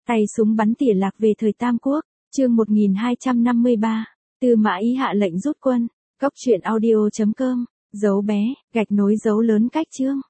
Tay súng bắn tỉa lạc về thời Tam Quốc, chương 1253, Tư Mã Ý hạ lệnh rút quân, góc truyện audio.com, dấu bé, gạch nối dấu lớn cách chương.